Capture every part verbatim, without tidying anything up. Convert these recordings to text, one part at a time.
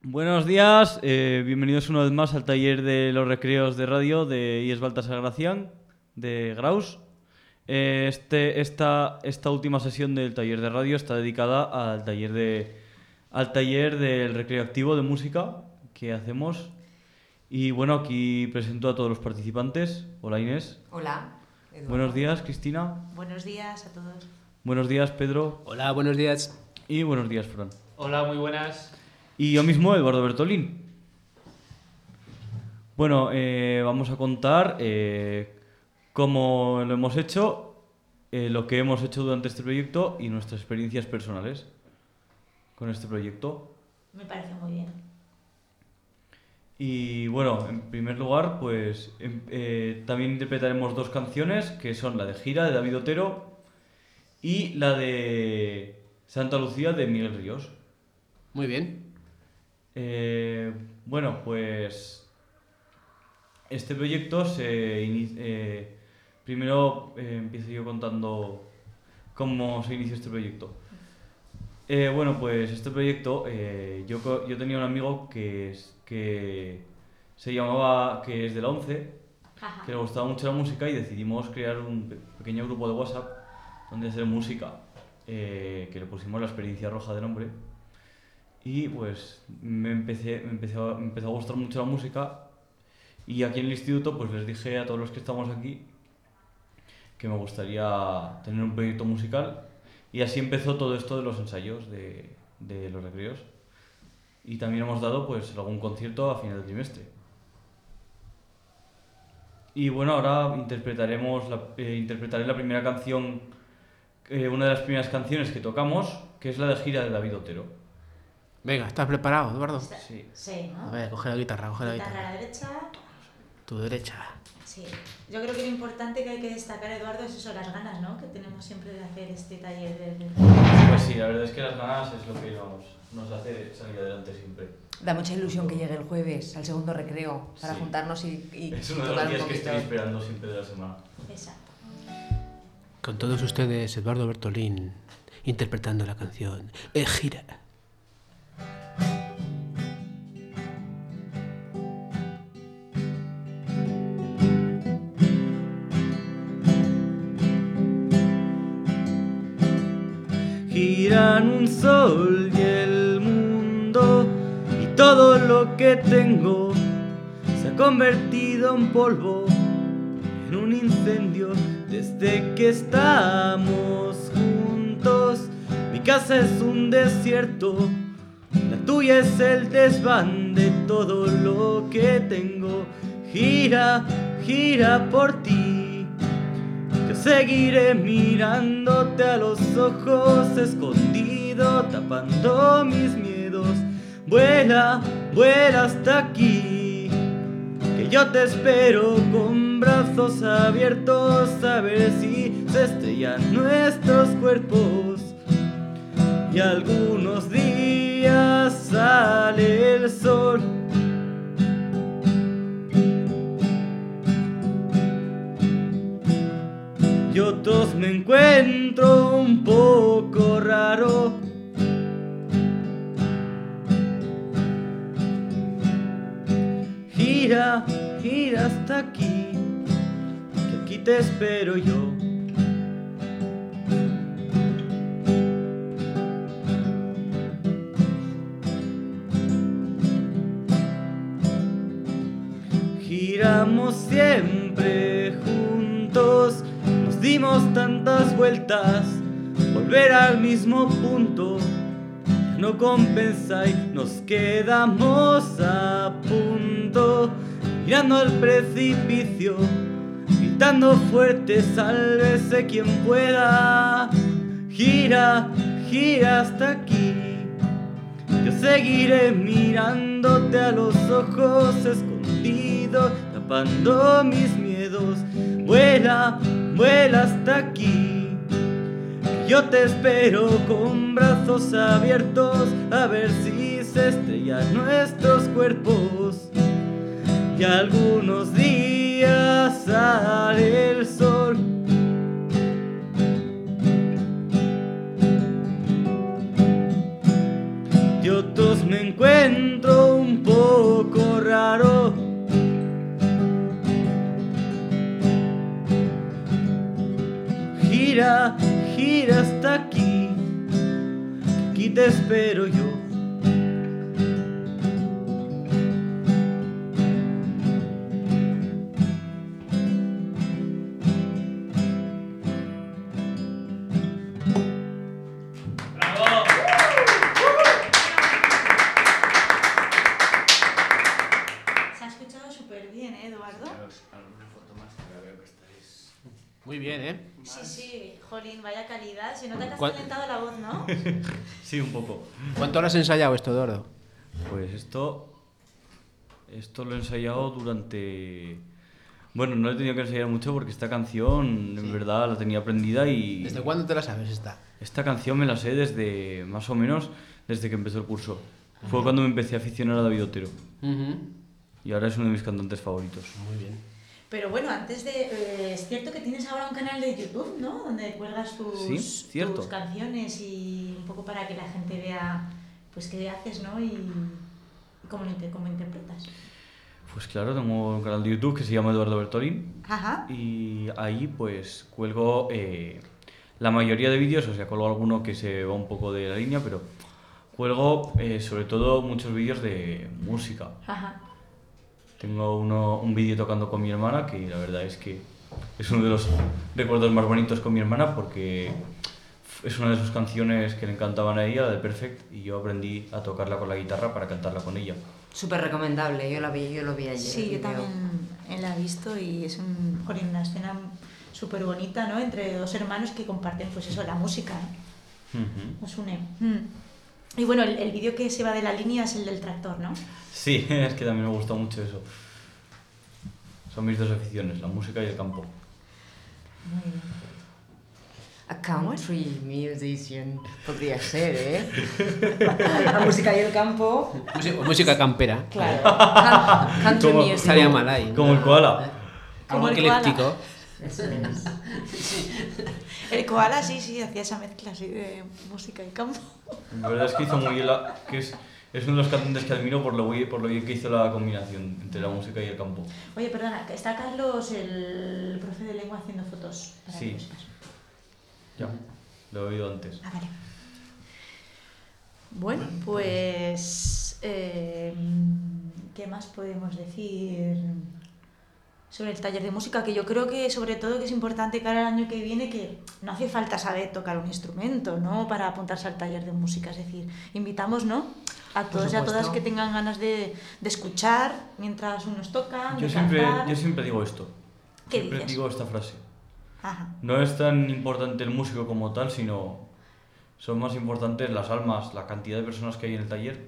Buenos días, eh, bienvenidos una vez más al taller de los recreos de radio de I E S Baltasar Gracián, de Graus. Eh, este, esta, esta última sesión del taller de radio está dedicada al taller, de, al taller del recreo activo de música que hacemos. Y bueno, aquí presento a todos los participantes. Hola Inés. Hola, Eduardo. Buenos días Cristina. Buenos días a todos. Buenos días Pedro. Hola, buenos días. Y buenos días Fran. Hola, muy buenas. Y yo mismo, Eduardo Bertolín. Bueno, eh, vamos a contar eh, cómo lo hemos hecho, eh, lo que hemos hecho durante este proyecto y nuestras experiencias personales con este proyecto. Me parece muy bien. Y bueno, en primer lugar, pues em- eh, también interpretaremos dos canciones, que son la de Gira, de David Otero, y la de Santa Lucía, de Miguel Ríos. Muy bien. Eh, bueno, pues este proyecto se ini- eh, primero eh, empiezo yo contando cómo se inició este proyecto. Eh, bueno, pues este proyecto, eh, yo, co- yo tenía un amigo que, es- que se llamaba, que es de la once, Jaja. que le gustaba mucho la música y decidimos crear un pe- pequeño grupo de WhatsApp donde hacer música, eh, que le pusimos La Experiencia Roja de nombre. Y pues me empecé, me empezó, a- me empezó a gustar mucho la música y aquí en el instituto pues les dije a todos los que estamos aquí que me gustaría tener un proyecto musical y así empezó todo esto de los ensayos de, de los recreos y también hemos dado pues algún concierto a final del trimestre. Y bueno, ahora interpretaremos la, eh, interpretaré la primera canción, eh, una de las primeras canciones que tocamos, que es la de Gira de David Otero. Venga, ¿estás preparado, Eduardo? Está- Sí. Sí, ¿no? A ver, coge la guitarra, coge la Guitarra guitarra. a la derecha. Tu derecha. Sí. Yo creo que lo importante que hay que destacar, Eduardo, es eso, las ganas, ¿no? Que tenemos siempre de hacer este taller de... de- Pues sí, la verdad es que las ganas es lo que nos, nos hace salir adelante siempre. Da mucha ilusión que llegue el jueves al segundo recreo para Sí. juntarnos y, y Es uno de los tocar un días que poquito. estoy esperando siempre de la semana. Exacto. Con todos ustedes, Eduardo Bertolín, interpretando la canción Eh, Gira. Giran un sol y el mundo y todo lo que tengo se ha convertido en polvo, en un incendio desde que estamos juntos. Mi casa es un desierto, la tuya es el desván de todo lo que tengo. Gira, gira por ti. Yo seguiré mirándote a los ojos, escondido, tapando mis miedos. Vuela, vuela hasta aquí, que yo te espero con brazos abiertos, a ver si se estrellan nuestros cuerpos. Y algunos días sale el sol. Y otros me encuentro un poco raro. Gira, gira hasta aquí, que aquí te espero yo. Giramos siempre juntos, nos dimos tantas vueltas, volver al mismo punto no compensa y nos quedamos a punto, mirando al precipicio, gritando fuerte, sálvese quien pueda. Gira, gira hasta aquí, yo seguiré mirándote a los ojos, escondido, tapando mis miedos. Vuela, vuela hasta aquí, que yo te espero con brazos abiertos, a ver si se estrellan nuestros cuerpos. Y algunos días sale el sol. Y otros me encuentro dentro un poco raro. Gira, gira hasta aquí, aquí te espero yo. Se ha escuchado súper bien, ¿eh, Eduardo? Alguna foto más que veo que estáis. Muy bien, ¿eh? Sí, sí, jolín, vaya calidad. Se nota que has ¿Cuál- calentado la voz, ¿no? Sí, un poco. ¿Cuánto lo has ensayado esto, Eduardo? Pues esto, esto lo he ensayado durante... Bueno, no he tenido que ensayar mucho porque esta canción, en verdad, la tenía aprendida y... ¿Desde cuándo te la sabes esta? Esta canción me la sé desde, más o menos, desde que empezó el curso. Fue cuando me empecé a aficionar a David Otero. Ujú. Y ahora es uno de mis cantantes favoritos. Muy bien. Pero bueno, antes de... eh, es cierto que tienes ahora un canal de YouTube, ¿no? Donde cuelgas tus, Sí, cierto. tus canciones y un poco para que la gente vea pues qué haces, ¿no? Y, y cómo, lo inter- cómo interpretas. Pues claro, tengo un canal de YouTube que se llama Eduardo Bertolín. Ajá. Y ahí pues cuelgo eh, la mayoría de vídeos, o sea, cuelgo alguno que se va un poco de la línea, pero cuelgo eh, sobre todo muchos vídeos de música. Ajá. Tengo uno, un vídeo tocando con mi hermana, que la verdad es que es uno de los recuerdos más bonitos con mi hermana, porque es una de sus canciones que le encantaban a ella, la de Perfect, y yo aprendí a tocarla con la guitarra para cantarla con ella. Súper recomendable, yo, la vi, yo lo vi ayer. Sí, yo el vídeo. también la he visto y es un, jolín, una escena súper bonita, ¿no? Entre dos hermanos que comparten, pues eso, la música, ¿eh? Ujú. Nos une. Mm. Y bueno, el, el vídeo que se va de la línea es el del tractor, ¿no? Sí, es que también me gusta mucho eso. Son mis dos aficiones, la música y el campo. Muy bien. A country musician podría ser, ¿eh? La música y el campo. Música, música campera. Claro. Can- Country Como- music. Estaría mal ahí. Como el koala. Como Algo el koala. ecléptico. Eso es. El koala sí, sí, hacía esa mezcla así de música y campo. La verdad es que hizo muy bien la... que es, es uno de los cantantes que admiro por lo, bien- por lo bien que hizo la combinación entre la música y el campo. Oye, perdona, está Carlos, el profe de lengua, haciendo fotos para Sí. que lo sepas. Ya, lo he oído antes. Ah, vale. Bueno, pues... eh, ¿qué más podemos decir sobre el taller de música? Que yo creo que sobre todo que es importante cara al año que viene, que no hace falta saber tocar un instrumento, ¿no? Para apuntarse al taller de música. Es decir, invitamos, ¿no? A Por todos y a todas supuesto. que tengan ganas de, de escuchar mientras unos tocan, Yo de siempre, cantar. yo siempre digo esto. ¿Qué siempre dices? digo esta frase. Ajá. No es tan importante el músico como tal, sino son más importantes las almas, la cantidad de personas que hay en el taller.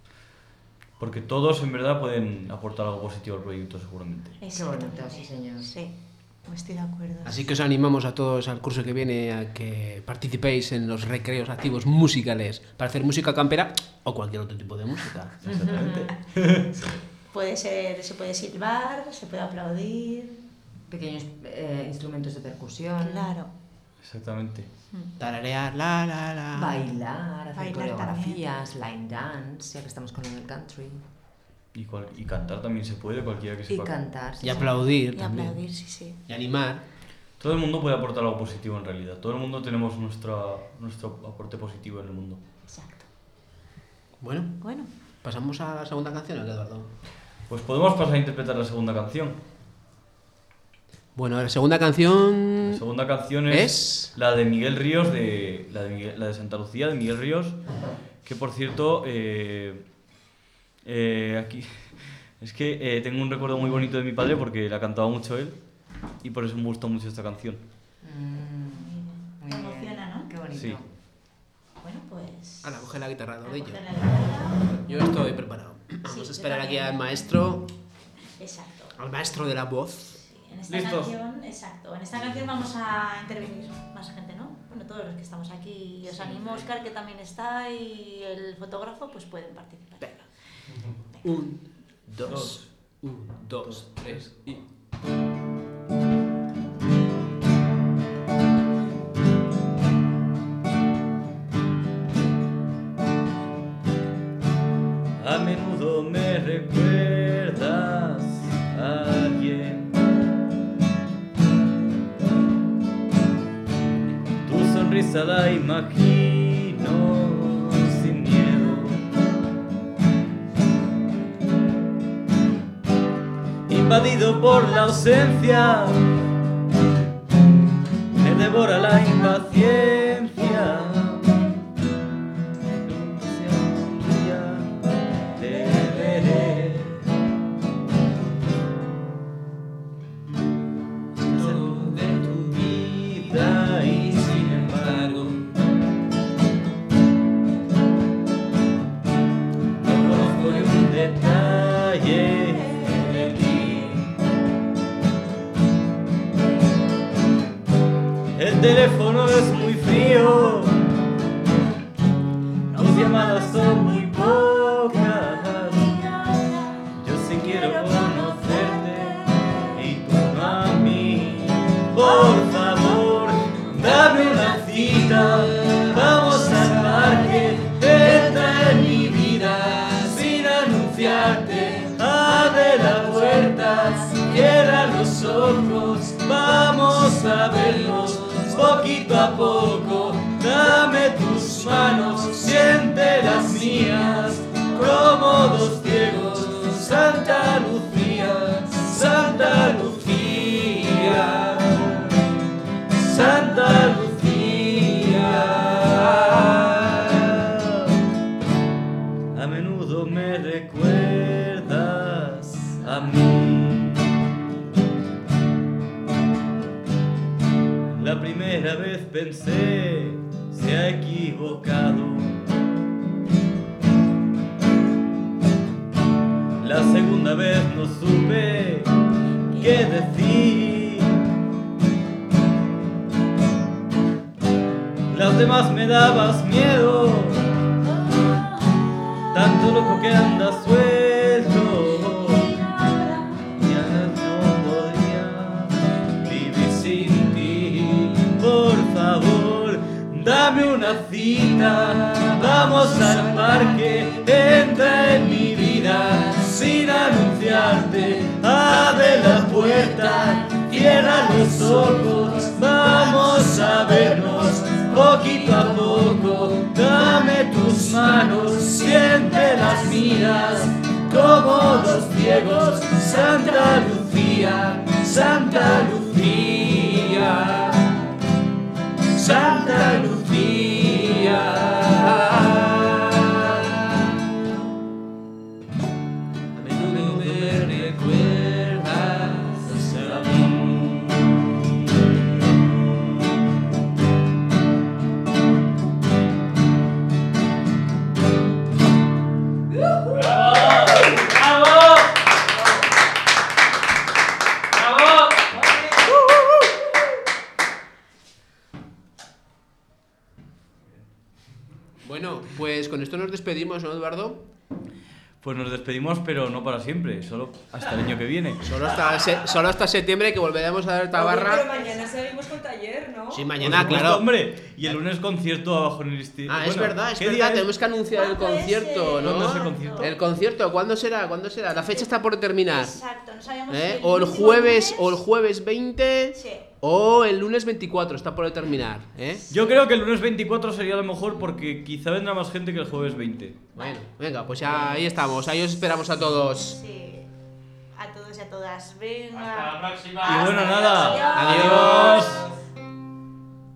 Porque todos en verdad pueden aportar algo positivo al proyecto seguramente. Qué bonito, sí, señor. Sí, pues estoy de acuerdo. Así que os animamos a todos al curso que viene a que participéis en los recreos activos musicales para hacer música campera o cualquier otro tipo de música. Exactamente. Puede ser, se puede silbar, se puede aplaudir. Pequeños eh, instrumentos de percusión. Claro. Exactamente. Tararear, la, la, la. Bailar, hacer Bailar coreografías, line dance, ya que estamos con el country. Y, cual- y cantar también se puede, cualquiera que Y sepa. cantar. sí, Y sí. aplaudir Y también. aplaudir, sí, sí. Y animar. Todo el mundo puede aportar algo positivo en realidad. Todo el mundo tenemos nuestra, nuestro aporte positivo en el mundo. Exacto. Bueno, Bueno, pasamos a la segunda canción, ¿o qué, Eduardo? Pues podemos pasar a interpretar la segunda canción. Bueno, la segunda canción La segunda canción es, es... la de Miguel Ríos, de, la, de Miguel- la de Santa Lucía, de Miguel Ríos, que por cierto, eh, eh, aquí es que eh, tengo un recuerdo muy bonito de mi padre porque la cantaba mucho él y por eso me gustó mucho esta canción. Mm, muy Te bien. emociona, ¿no? Qué bonito. Sí. bueno, pues... Ahora, coge la guitarra, a Dorillo. coger la guitarra. Yo estoy preparado. Vamos Sí, a yo esperar aquí también. al maestro, Exacto. al maestro de la voz. Sí, en esta ¿Listos? canción, exacto. En esta canción vamos a intervenir más gente, ¿no? Bueno, todos los que estamos aquí. Y os animo, Oscar, que también está, y el fotógrafo, pues pueden participar. Venga. Un, dos, un, dos, tres y... A menudo menudo me recuerdas a alguien. Tu sonrisa la imagino sin miedo, invadido por la ausencia, me devora la impaciencia. Si algún día te veré, todo de tu vida y sin embargo no conozco ni un detalle de ti. El teléfono es muy frío, tus llamadas son muy pocas. Yo sí quiero conocerte y tú no a mí. Por favor, dame una cita, vamos al parque, entra en mi vida sin anunciarte. Abre la puerta, cierra los ojos, vamos a vernos poquito a poco. Dame tus manos, siente las mías, como dos ciegos. Santa Lucía, Santa Lucía, Santa Lucía. A menudo me recuerdas a mí. La primera vez pensé, se ha equivocado. La segunda vez no supe qué decir. Las demás me dabas miedo, tanto loco que andas suelto. Ya no podría vivir sin ti. Por favor, dame una cita, vamos al parque, entra en mi vida sin anunciarte. Abre la puerta, cierra los ojos, vamos a vernos poquito a poco. Dame tus manos, siente las mías, como dos ciegos. Santa Lucía, Santa Lucía, Santa Lucía. A menudo me recuerdas a mí. ¡Bravo! ¡Bravo! ¡Bravo! Bueno, pues con esto nos despedimos, ¿no, Eduardo? Pues nos despedimos, pero no para siempre, solo hasta el año que viene. Solo hasta, se- solo hasta septiembre, que volveremos a dar Pero tabarra. mañana seguimos con taller, ¿no? Sí, Por mañana, supuesto, claro. hombre. Y el lunes concierto abajo en el instituto. Ah, es verdad, es ¿qué verdad, día es? tenemos que anunciar el Ah, puede concierto, ser. ¿no? ¿Cuándo es el concierto? El concierto, ¿cuándo será? ¿Cuándo será? La fecha está por terminar. Exacto, no sabíamos ¿Eh? si O el último jueves, lunes- o el jueves veinte, Sí. o el lunes veinticuatro, está por terminar, ¿eh? Yo creo que el lunes veinticuatro sería lo mejor porque quizá vendrá más gente que el jueves veinte. Bueno, venga, pues ya ahí estamos, ahí os esperamos a todos. Sí. A todos y a todas. Venga. Hasta la próxima. Y bueno, nada. Adiós.